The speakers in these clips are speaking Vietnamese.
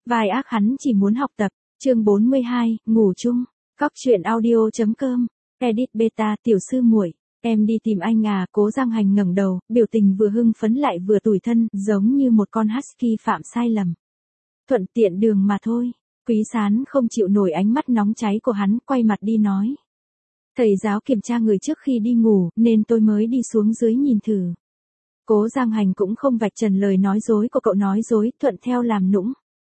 Vai ác hắn chỉ muốn học tập. Chương 42, ngủ chung. Cóc truyện audio.com. Edit beta tiểu sư muội. Em đi tìm anh à? Cố Giang Hành ngẩng đầu, biểu tình vừa hưng phấn lại vừa tủi thân, giống như một con husky phạm sai lầm. Thuận tiện đường mà thôi. Quý Sán không chịu nổi ánh mắt nóng cháy của hắn, quay mặt đi nói. Thầy giáo kiểm tra người trước khi đi ngủ, nên tôi mới đi xuống dưới nhìn thử. Cố Giang Hành cũng không vạch trần lời nói dối của cậu nói dối, thuận theo làm nũng.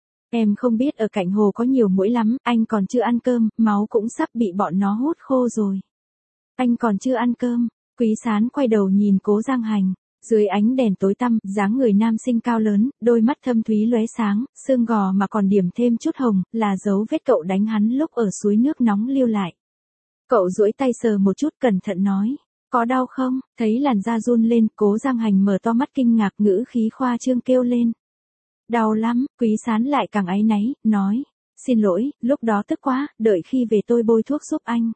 Em không biết ở cạnh hồ có nhiều muỗi lắm, anh còn chưa ăn cơm, máu cũng sắp bị bọn nó hút khô rồi. Anh còn chưa ăn cơm. Quý Sán quay đầu nhìn Cố Giang Hành. Dưới ánh đèn tối tăm, dáng người nam sinh cao lớn, đôi mắt thâm thúy lóe sáng, xương gò mà còn điểm thêm chút hồng, là dấu vết cậu đánh hắn lúc ở suối nước nóng lưu lại. Cậu duỗi tay sờ một chút, cẩn thận nói. Có đau không? Thấy làn da run lên, Cố Giang Hành mở to mắt kinh ngạc, ngữ khí khoa trương kêu lên. Đau lắm. Quý Sán lại càng áy náy, nói. Xin lỗi, lúc đó tức quá, đợi khi về tôi bôi thuốc giúp anh.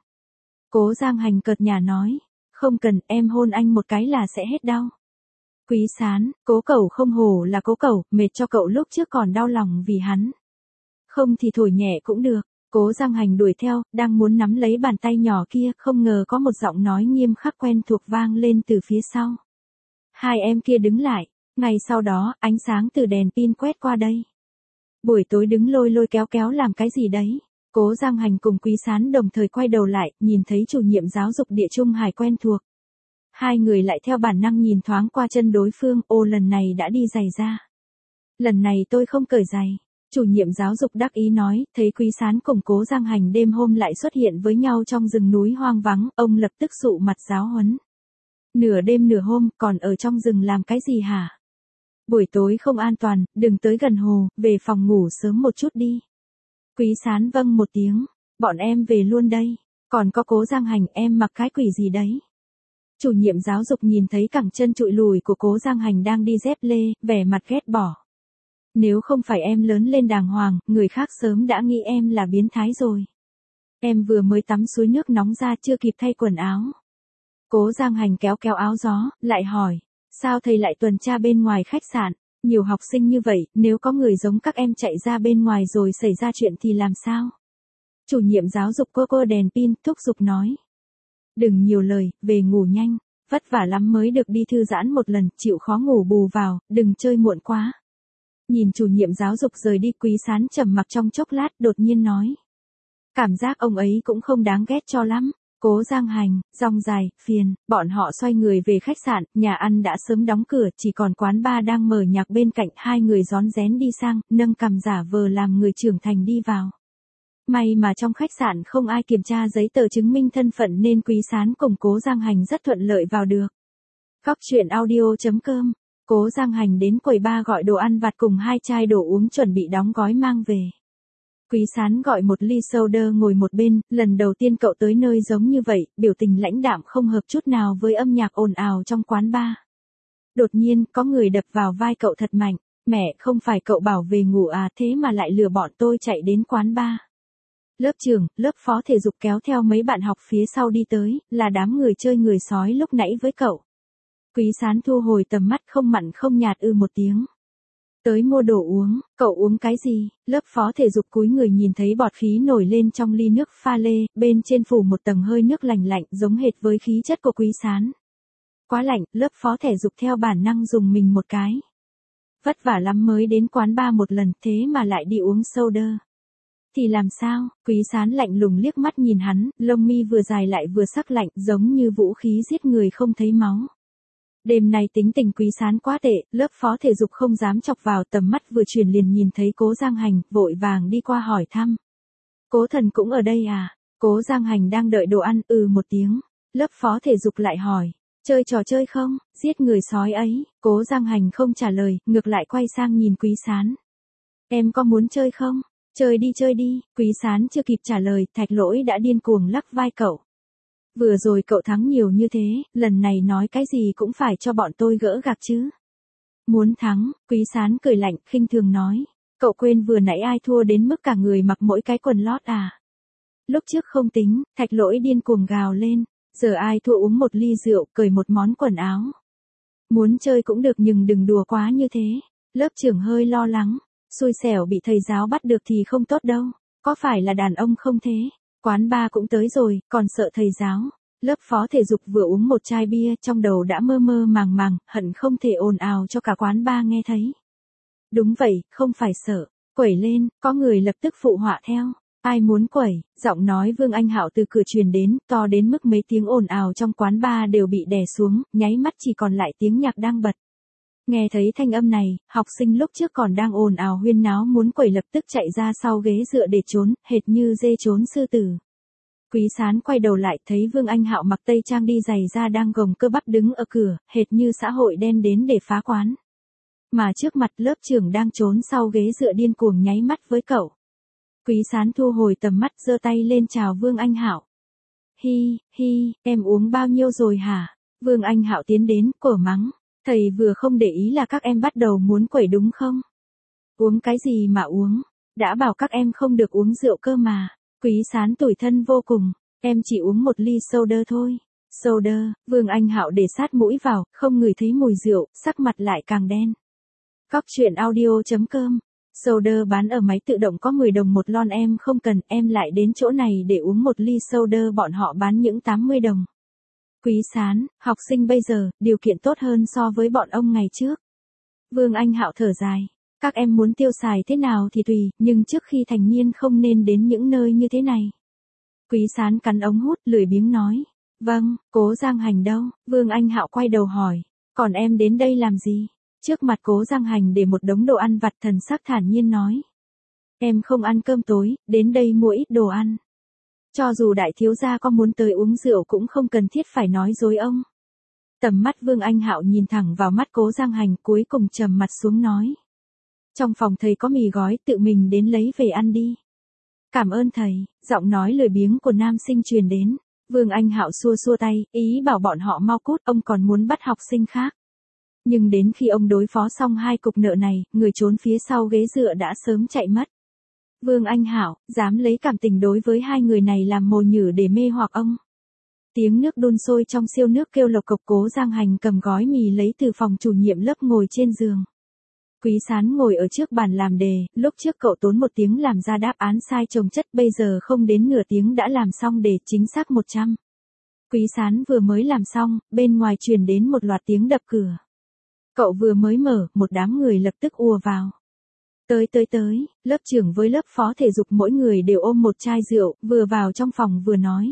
Cố Giang Hành cợt nhả nói. Không cần, em hôn anh một cái là sẽ hết đau. Quý Sán, Cố Cẩu không hổ là Cố Cẩu, mệt cho cậu lúc trước còn đau lòng vì hắn. Không thì thổi nhẹ cũng được. Cố Giang Hành đuổi theo, đang muốn nắm lấy bàn tay nhỏ kia, không ngờ có một giọng nói nghiêm khắc quen thuộc vang lên từ phía sau. Hai em kia đứng lại. Ngay sau đó, ánh sáng từ đèn pin quét qua đây. Buổi tối đứng lôi lôi kéo kéo làm cái gì đấy? Cố Giang Hành cùng Quý Sán đồng thời quay đầu lại, nhìn thấy chủ nhiệm giáo dục Địa Trung Hải quen thuộc. Hai người lại theo bản năng nhìn thoáng qua chân đối phương, ô lần này đã đi giày ra. Lần này tôi không cởi giày. Chủ nhiệm giáo dục đắc ý nói, thấy Quý Sán cùng Cố Giang Hành đêm hôm lại xuất hiện với nhau trong rừng núi hoang vắng, ông lập tức sụ mặt giáo huấn. Nửa đêm nửa hôm, còn ở trong rừng làm cái gì hả? Buổi tối không an toàn, đừng tới gần hồ, về phòng ngủ sớm một chút đi. Quý Sán vâng một tiếng, bọn em về luôn đây. Còn có Cố Giang Hành, em mặc cái quỷ gì đấy? Chủ nhiệm giáo dục nhìn thấy cẳng chân trụi lùi của Cố Giang Hành đang đi dép lê, vẻ mặt ghét bỏ. Nếu không phải em lớn lên đàng hoàng, người khác sớm đã nghĩ em là biến thái rồi. Em vừa mới tắm suối nước nóng ra chưa kịp thay quần áo. Cố Giang Hành kéo kéo áo gió, lại hỏi. Sao thầy lại tuần tra bên ngoài khách sạn? Nhiều học sinh như vậy, nếu có người giống các em chạy ra bên ngoài rồi xảy ra chuyện thì làm sao? Chủ nhiệm giáo dục cô đèn pin, thúc giục nói. Đừng nhiều lời, về ngủ nhanh. Vất vả lắm mới được đi thư giãn một lần, chịu khó ngủ bù vào, đừng chơi muộn quá. Nhìn chủ nhiệm giáo dục rời đi, Quý Sán trầm mặc trong chốc lát, đột nhiên nói. Cảm giác ông ấy cũng không đáng ghét cho lắm. Cố Giang Hành, rong dài, phiền, bọn họ xoay người về khách sạn, nhà ăn đã sớm đóng cửa, chỉ còn quán bar đang mở nhạc bên cạnh, hai người rón rén đi sang, nâng cằm giả vờ làm người trưởng thành đi vào. May mà trong khách sạn không ai kiểm tra giấy tờ chứng minh thân phận nên Quý Sán cùng Cố Giang Hành rất thuận lợi vào được. Cóc truyện audio.com. Cố Giang Hành đến quầy bar gọi đồ ăn vặt cùng 2 chai đồ uống chuẩn bị đóng gói mang về. Quý Sán gọi một ly soda ngồi một bên, lần đầu tiên cậu tới nơi giống như vậy, biểu tình lãnh đạm không hợp chút nào với âm nhạc ồn ào trong quán bar. Đột nhiên, có người đập vào vai cậu thật mạnh. Mẹ, không phải cậu bảo về ngủ à, thế mà lại lừa bọn tôi chạy đến quán bar. Lớp trưởng, lớp phó thể dục kéo theo mấy bạn học phía sau đi tới, là đám người chơi người sói lúc nãy với cậu. Quý Sán thu hồi tầm mắt không mặn không nhạt một tiếng. Tới mua đồ uống, cậu uống cái gì? Lớp phó thể dục cúi người nhìn thấy bọt khí nổi lên trong ly nước pha lê, bên trên phủ một tầng hơi nước lạnh lạnh giống hệt với khí chất của Quý Sán. Quá lạnh, lớp phó thể dục theo bản năng dùng mình một cái. Vất vả lắm mới đến quán bar một lần, thế mà lại đi uống soda. Thì làm sao? Quý Sán lạnh lùng liếc mắt nhìn hắn, lông mi vừa dài lại vừa sắc lạnh, giống như vũ khí giết người không thấy máu. Đêm nay tính tình Quý Sán quá tệ, lớp phó thể dục không dám chọc vào, tầm mắt vừa chuyển liền nhìn thấy Cố Giang Hành, vội vàng đi qua hỏi thăm. Cố Thần cũng ở đây à? Cố Giang Hành đang đợi đồ ăn, một tiếng. Lớp phó thể dục lại hỏi, chơi trò chơi không, giết người sói ấy. Cố Giang Hành không trả lời, ngược lại quay sang nhìn Quý Sán. Em có muốn chơi không? Chơi đi. Quý Sán chưa kịp trả lời, Thạch Lỗi đã điên cuồng lắc vai cậu. Vừa rồi cậu thắng nhiều như thế, lần này nói cái gì cũng phải cho bọn tôi gỡ gạc chứ. Muốn thắng, Quý Sán cười lạnh, khinh thường nói. Cậu quên vừa nãy ai thua đến mức cả người mặc mỗi cái quần lót à? Lúc trước không tính, Thạch Lỗi điên cuồng gào lên. Giờ ai thua uống một ly rượu, cởi một món quần áo. Muốn chơi cũng được nhưng đừng đùa quá như thế. Lớp trưởng hơi lo lắng. Xui xẻo bị thầy giáo bắt được thì không tốt đâu. Có phải là đàn ông không thế? Quán bar cũng tới rồi, còn sợ thầy giáo. Lớp phó thể dục vừa uống một chai bia, trong đầu đã mơ mơ màng màng, hận không thể ồn ào cho cả quán bar nghe thấy. Đúng vậy, không phải sợ. Quẩy lên, có người lập tức phụ họa theo. Ai muốn quẩy? Giọng nói Vương Anh Hạo từ cửa truyền đến, to đến mức mấy tiếng ồn ào trong quán bar đều bị đè xuống, nháy mắt chỉ còn lại tiếng nhạc đang bật. Nghe thấy thanh âm này, học sinh lúc trước còn đang ồn ào huyên náo muốn quẩy lập tức chạy ra sau ghế dựa để trốn, hệt như dê trốn sư tử. Quý Sán quay đầu lại thấy Vương Anh Hạo mặc tây trang đi giày da đang gồng cơ bắp đứng ở cửa, hệt như xã hội đen đến để phá quán. Mà trước mặt lớp trưởng đang trốn sau ghế dựa điên cuồng nháy mắt với cậu. Quý Sán thu hồi tầm mắt giơ tay lên chào Vương Anh Hạo. Hi, hi, em uống bao nhiêu rồi hả? Vương Anh Hạo tiến đến, cổ mắng. Thầy vừa không để ý là các em bắt đầu muốn quẩy đúng không? Uống cái gì mà uống? Đã bảo các em không được uống rượu cơ mà. Quý Sán tủi thân vô cùng. Em chỉ uống một ly soda thôi. Soda, Vương Anh Hạo để sát mũi vào, không ngửi thấy mùi rượu, sắc mặt lại càng đen. Cóc truyện audio.com. Soda bán ở máy tự động có 10 đồng một lon, em không cần, em lại đến chỗ này để uống một ly soda, bọn họ bán những 80 đồng. Quý Sán, học sinh bây giờ, điều kiện tốt hơn so với bọn ông ngày trước. Vương Anh Hạo thở dài. Các em muốn tiêu xài thế nào thì tùy, nhưng trước khi thành niên không nên đến những nơi như thế này. Quý Sán cắn ống hút, lười biếng nói. Vâng, Cố Giang Hành đâu? Vương Anh Hạo quay đầu hỏi. Còn em đến đây làm gì? Trước mặt Cố Giang Hành để một đống đồ ăn vặt, thần sắc thản nhiên nói. Em không ăn cơm tối, đến đây mua ít đồ ăn. Cho dù đại thiếu gia có muốn tới uống rượu cũng không cần thiết phải nói dối ông. Tầm mắt Vương Anh Hạo nhìn thẳng vào mắt Cố Giang Hành, cuối cùng trầm mặt xuống nói. Trong phòng thầy có mì gói, tự mình đến lấy về ăn đi. Cảm ơn thầy, giọng nói lười biếng của nam sinh truyền đến. Vương Anh Hạo xua xua tay, ý bảo bọn họ mau cút, ông còn muốn bắt học sinh khác. Nhưng đến khi ông đối phó xong hai cục nợ này, người trốn phía sau ghế dựa đã sớm chạy mất. Vương Anh Hạo, dám lấy cảm tình đối với hai người này làm mồi nhử để mê hoặc ông. Tiếng nước đun sôi trong siêu nước kêu lộc cộc. Cố Giang Hành cầm gói mì lấy từ phòng chủ nhiệm lớp ngồi trên giường. Quý Sán ngồi ở trước bàn làm đề, lúc trước cậu tốn 1 tiếng làm ra đáp án sai chồng chất, bây giờ không đến nửa tiếng đã làm xong đề chính xác 100. Quý Sán vừa mới làm xong, bên ngoài truyền đến một loạt tiếng đập cửa. Cậu vừa mới mở, một đám người lập tức ùa vào. Tới, lớp trưởng với lớp phó thể dục mỗi người đều ôm một chai rượu, vừa vào trong phòng vừa nói.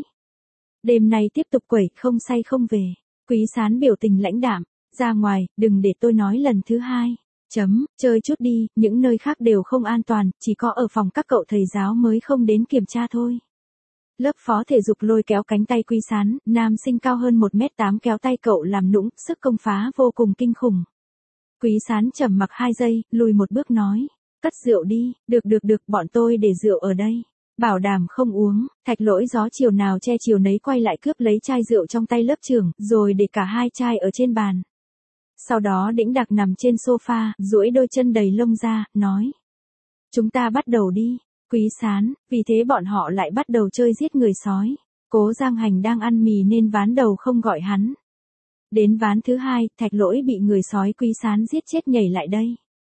Đêm nay tiếp tục quẩy, không say không về. Quý Sán biểu tình lãnh đạm, ra ngoài, đừng để tôi nói lần thứ hai. Chơi chút đi, những nơi khác đều không an toàn, chỉ có ở phòng các cậu thầy giáo mới không đến kiểm tra thôi. Lớp phó thể dục lôi kéo cánh tay Quý Sán, nam sinh cao hơn 1m8 kéo tay cậu làm nũng, sức công phá vô cùng kinh khủng. Quý Sán trầm mặc 2 giây, lùi một bước nói. Cất rượu đi, được, bọn tôi để rượu ở đây. Bảo đảm không uống. Thạch Lỗi gió chiều nào che chiều nấy quay lại cướp lấy chai rượu trong tay lớp trưởng, rồi để cả hai chai ở trên bàn. Sau đó đĩnh đạc nằm trên sofa, duỗi đôi chân đầy lông ra, nói. Chúng ta bắt đầu đi. Quý Sán, vì thế bọn họ lại bắt đầu chơi giết người sói. Cố Giang Hành đang ăn mì nên ván đầu không gọi hắn. Đến ván thứ 2, Thạch Lỗi bị người sói Quý Sán giết chết nhảy lại đây.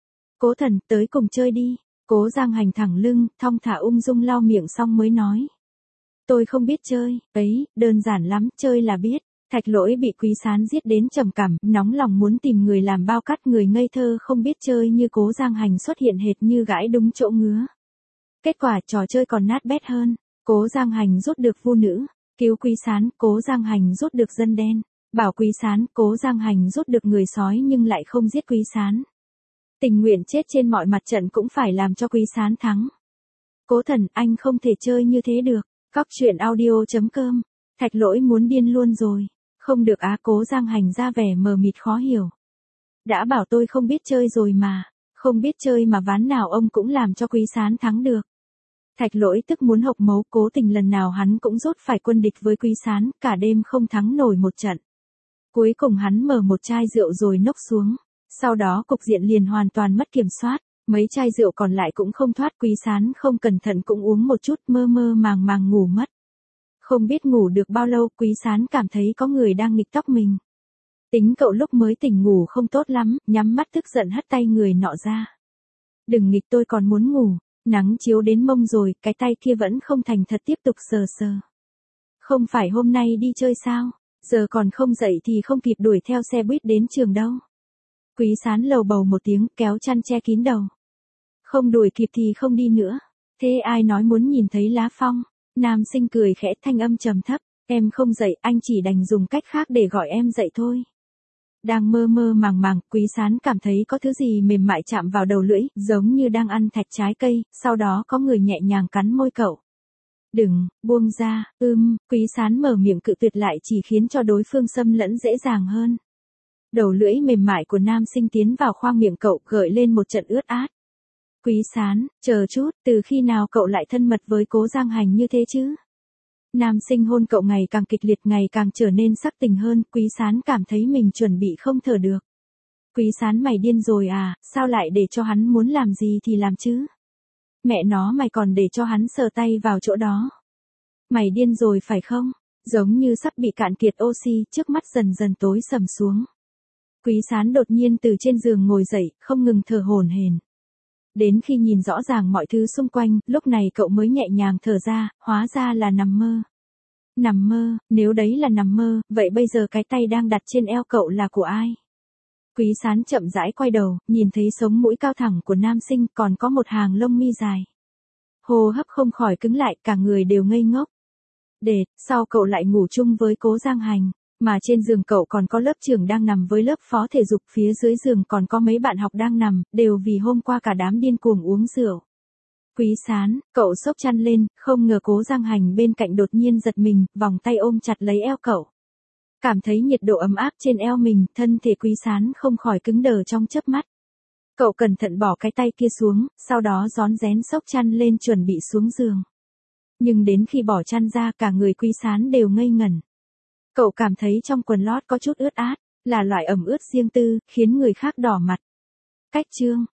Cố Thần, tới cùng chơi đi. Cố Giang Hành thẳng lưng, thong thả ung dung lau miệng xong mới nói. Tôi không biết chơi, ấy, đơn giản lắm, chơi là biết. Thạch Lỗi bị Quý Sán giết đến trầm cảm, nóng lòng muốn tìm người làm bao cắt, người ngây thơ không biết chơi như Cố Giang Hành xuất hiện hệt như gãi đúng chỗ ngứa. Kết quả trò chơi còn nát bét hơn, Cố Giang Hành rút được vu nữ, cứu Quý Sán, Cố Giang Hành rút được dân đen, bảo Quý Sán, Cố Giang Hành rút được người sói nhưng lại không giết Quý Sán. Tình nguyện chết trên mọi mặt trận cũng phải làm cho Quý Sán thắng. Cố Thần, anh không thể chơi như thế được. Cóc truyện audio.com. Thạch Lỗi muốn điên luôn rồi. Không được á. Cố Giang Hành ra vẻ mờ mịt khó hiểu. Đã bảo tôi không biết chơi rồi mà. Không biết chơi mà ván nào ông cũng làm cho Quý Sán thắng được. Thạch Lỗi tức muốn hộc máu. Cố Tình lần nào hắn cũng rốt phải quân địch với Quý Sán, cả đêm không thắng nổi một trận. Cuối cùng hắn mở một chai rượu rồi nốc xuống. Sau đó cục diện liền hoàn toàn mất kiểm soát, mấy chai rượu còn lại cũng không thoát. Quý Sán không cẩn thận cũng uống một chút, mơ mơ màng màng ngủ mất. Không biết ngủ được bao lâu, Quý Sán cảm thấy có người đang nghịch tóc mình. Tính cậu lúc mới tỉnh ngủ không tốt lắm, nhắm mắt tức giận hất tay người nọ ra. Đừng nghịch tôi còn muốn ngủ. Nắng chiếu đến mông rồi, cái tay kia vẫn không thành thật tiếp tục sờ sờ. Không phải hôm nay đi chơi sao? Giờ còn không dậy thì không kịp đuổi theo xe buýt đến trường đâu. Quý Sán lầu bầu một tiếng kéo chăn che kín đầu. Không đuổi kịp thì không đi nữa. Thế ai nói muốn nhìn thấy lá phong? Nam sinh cười khẽ thanh âm trầm thấp. Em không dậy, anh chỉ đành dùng cách khác để gọi em dậy thôi. Đang mơ mơ màng màng, Quý Sán cảm thấy có thứ gì mềm mại chạm vào đầu lưỡi, giống như đang ăn thạch trái cây, sau đó có người nhẹ nhàng cắn môi cậu. Đừng, buông ra, Quý Sán mở miệng cự tuyệt lại chỉ khiến cho đối phương xâm lẫn dễ dàng hơn. Đầu lưỡi mềm mại của nam sinh tiến vào khoang miệng cậu gợi lên một trận ướt át. Quý Sán, chờ chút, từ khi nào cậu lại thân mật với Cố Giang Hành như thế chứ? Nam sinh hôn cậu ngày càng kịch liệt ngày càng trở nên sắc tình hơn, Quý Sán cảm thấy mình chuẩn bị không thở được. Quý Sán mày điên rồi à, sao lại để cho hắn muốn làm gì thì làm chứ? Mẹ nó mày còn để cho hắn sờ tay vào chỗ đó. Mày điên rồi phải không? Giống như sắp bị cạn kiệt oxy, trước mắt dần dần tối sầm xuống. Quý Sán đột nhiên từ trên giường ngồi dậy, không ngừng thở hổn hển. Đến khi nhìn rõ ràng mọi thứ xung quanh, lúc này cậu mới nhẹ nhàng thở ra, hóa ra là nằm mơ. Nằm mơ, nếu đấy là nằm mơ, vậy bây giờ cái tay đang đặt trên eo cậu là của ai? Quý Sán chậm rãi quay đầu, nhìn thấy sống mũi cao thẳng của nam sinh còn có một hàng lông mi dài. Hô hấp không khỏi cứng lại, cả người đều ngây ngốc. Sao cậu lại ngủ chung với Cố Giang Hành? Mà trên giường cậu còn có lớp trưởng đang nằm với lớp phó thể dục, phía dưới giường còn có mấy bạn học đang nằm, đều vì hôm qua cả đám điên cuồng uống rượu. Quý Sán, cậu xốc chăn lên, không ngờ Cố Giang Hành bên cạnh đột nhiên giật mình, vòng tay ôm chặt lấy eo cậu. Cảm thấy nhiệt độ ấm áp trên eo mình, thân thể Quý Sán không khỏi cứng đờ trong chớp mắt. Cậu cẩn thận bỏ cái tay kia xuống, sau đó rón rén xốc chăn lên chuẩn bị xuống giường. Nhưng đến khi bỏ chăn ra cả người Quý Sán đều ngây ngẩn. Cậu cảm thấy trong quần lót có chút ướt át, là loại ẩm ướt riêng tư, khiến người khác đỏ mặt. Cách chương